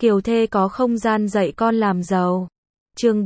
Kiều thê có không gian dạy con làm giàu. Chương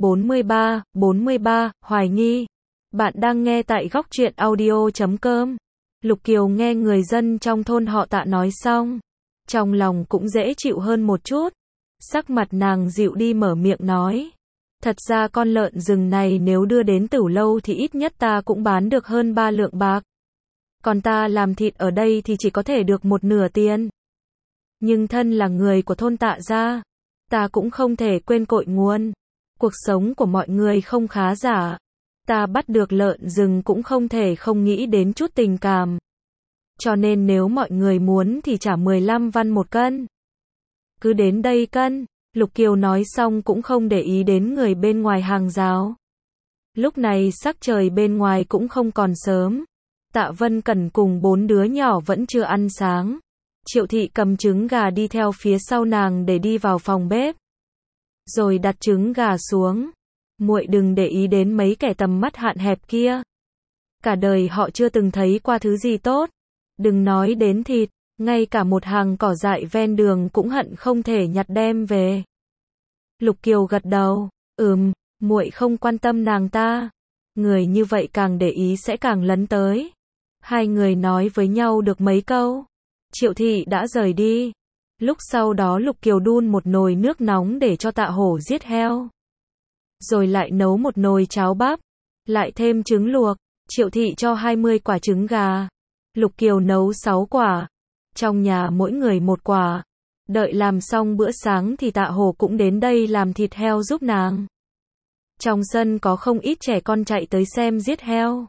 43, hoài nghi. Bạn đang nghe tại góc truyện audio.com. Lục Kiều nghe người dân trong thôn họ Tạ nói xong, trong lòng cũng dễ chịu hơn một chút. Sắc mặt nàng dịu đi mở miệng nói. Thật ra con lợn rừng này nếu đưa đến Tửu Lâu thì ít nhất ta cũng bán được hơn 3 lượng bạc. Còn ta làm thịt ở đây thì chỉ có thể được một nửa tiền. Nhưng thân là người của thôn Tạ gia, ta cũng không thể quên cội nguồn. Cuộc sống của mọi người không khá giả. Ta bắt được lợn rừng cũng không thể không nghĩ đến chút tình cảm. Cho nên nếu mọi người muốn thì trả 15 văn một cân. Cứ đến đây cân. Lục Kiều nói xong cũng không để ý đến người bên ngoài hàng rào. Lúc này sắc trời bên ngoài cũng không còn sớm. Tạ Vân Cẩn cùng 4 đứa nhỏ vẫn chưa ăn sáng. Triệu Thị cầm trứng gà đi theo phía sau nàng để đi vào phòng bếp. Rồi đặt trứng gà xuống. Muội đừng để ý đến mấy kẻ tầm mắt hạn hẹp kia. Cả đời họ chưa từng thấy qua thứ gì tốt. Đừng nói đến thịt, ngay cả một hàng cỏ dại ven đường cũng hận không thể nhặt đem về. Lục Kiều gật đầu, muội không quan tâm nàng ta. Người như vậy càng để ý sẽ càng lấn tới. Hai người nói với nhau được mấy câu. Triệu Thị đã rời đi. Lúc sau đó Lục Kiều đun một nồi nước nóng để cho Tạ Hổ giết heo. Rồi lại nấu một nồi cháo bắp. Lại thêm trứng luộc. Triệu Thị cho 20 quả trứng gà. Lục Kiều nấu 6 quả. Trong nhà mỗi người một quả. Đợi làm xong bữa sáng thì Tạ Hổ cũng đến đây làm thịt heo giúp nàng. Trong sân có không ít trẻ con chạy tới xem giết heo.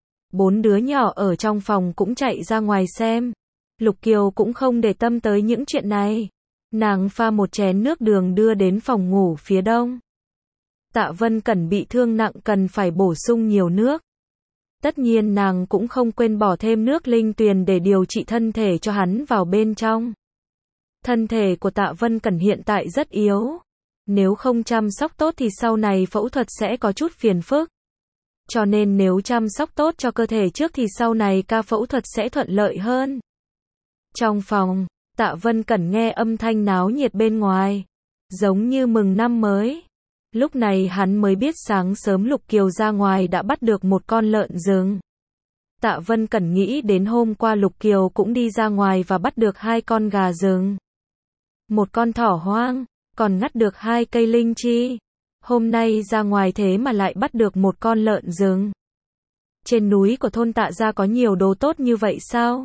4 đứa nhỏ ở trong phòng cũng chạy ra ngoài xem. Lục Kiều cũng không để tâm tới những chuyện này. Nàng pha một chén nước đường đưa đến phòng ngủ phía đông. Tạ Vân Cẩn bị thương nặng cần phải bổ sung nhiều nước. Tất nhiên nàng cũng không quên bỏ thêm nước linh tuyền để điều trị thân thể cho hắn vào bên trong. Thân thể của Tạ Vân Cẩn hiện tại rất yếu. Nếu không chăm sóc tốt thì sau này phẫu thuật sẽ có chút phiền phức. Cho nên nếu chăm sóc tốt cho cơ thể trước thì sau này ca phẫu thuật sẽ thuận lợi hơn. Trong phòng, Tạ Vân Cẩn nghe âm thanh náo nhiệt bên ngoài. Giống như mừng năm mới. Lúc này hắn mới biết sáng sớm Lục Kiều ra ngoài đã bắt được một con lợn rừng. Tạ Vân Cẩn nghĩ đến hôm qua Lục Kiều cũng đi ra ngoài và bắt được 2 con gà rừng. Một con thỏ hoang, còn ngắt được 2 cây linh chi. Hôm nay ra ngoài thế mà lại bắt được một con lợn rừng. Trên núi của thôn Tạ gia có nhiều đồ tốt như vậy sao?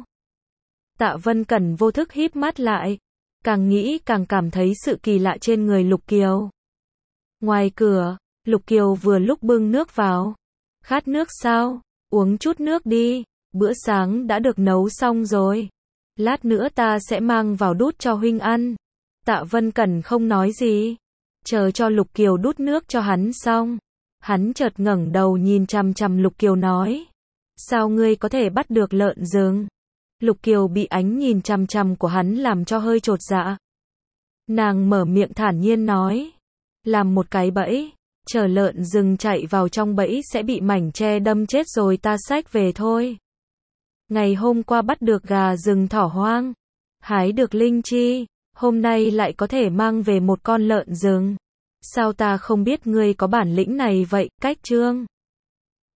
Tạ Vân Cẩn vô thức híp mắt lại. Càng nghĩ càng cảm thấy sự kỳ lạ trên người Lục Kiều. Ngoài cửa, Lục Kiều vừa lúc bưng nước vào. Khát nước sao? Uống chút nước đi. Bữa sáng đã được nấu xong rồi. Lát nữa ta sẽ mang vào đút cho huynh ăn. Tạ Vân Cẩn không nói gì. Chờ cho Lục Kiều đút nước cho hắn xong. Hắn chợt ngẩng đầu nhìn chằm chằm Lục Kiều nói. Sao ngươi có thể bắt được lợn rừng? Lục Kiều bị ánh nhìn chằm chằm của hắn làm cho hơi chột dạ. Nàng mở miệng thản nhiên nói. Làm một cái bẫy. Chờ lợn rừng chạy vào trong bẫy sẽ bị mảnh tre đâm chết rồi ta xách về thôi. Ngày hôm qua bắt được gà rừng thỏ hoang. Hái được linh chi. Hôm nay lại có thể mang về một con lợn rừng. Sao ta không biết ngươi có bản lĩnh này vậy? Cách chương